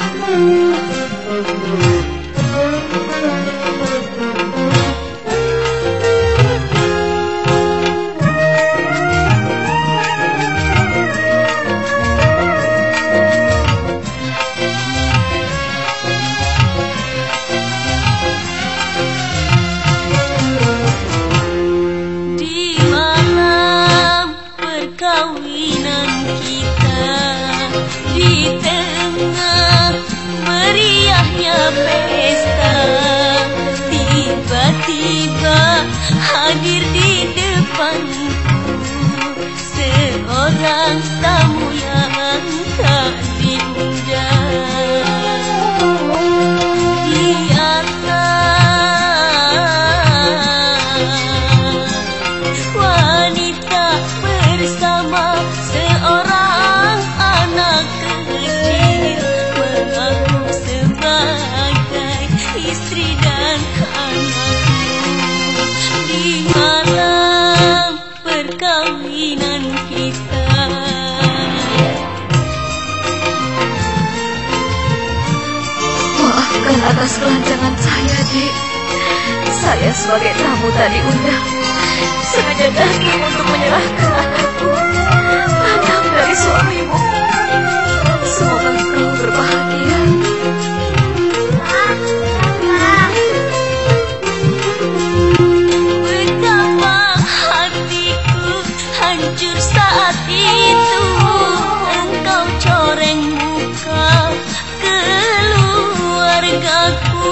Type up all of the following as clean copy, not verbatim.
Perkawinan kita di tengah meriahnya pesta, tiba-tiba hadir di depanku seorang tamu yang tak diundang. Bersama seorang anak kecil, mengaku sebagai istri dan anakku di malam perkawinan kita. Maafkan atas kelancangan saya, Dik. Saya sebagai tamu tak diundang, sengaja datang untuk menyerahkan anakku, anak dari suamimu. Semoga kau berbahagia. Betapa hatiku hancur saat itu engkau coreng muka keluargaku.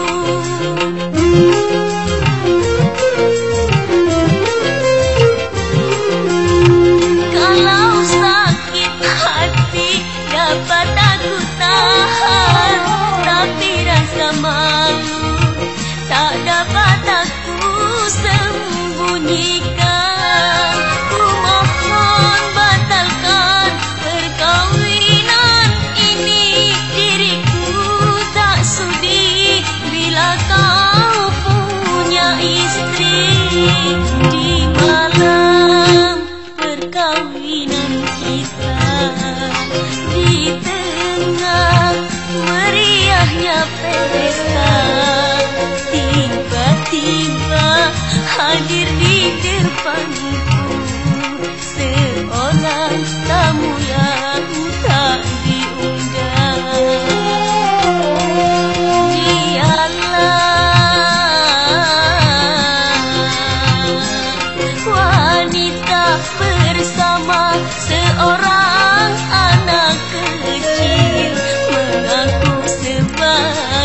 Dapat aku tahan, tapi rasa malu tak dapat aku sembunyikan. Ku mohon batalkan perkawinan ini, diriku tak sudi bila kau punya istri. Di malam perkawinan kita, di tengah meriahnya pesta, tiba-tiba hadir di depanku seorang tamu yang tak diundang. Dialah wanita bersama seorang anak kecil, mengaku sebagai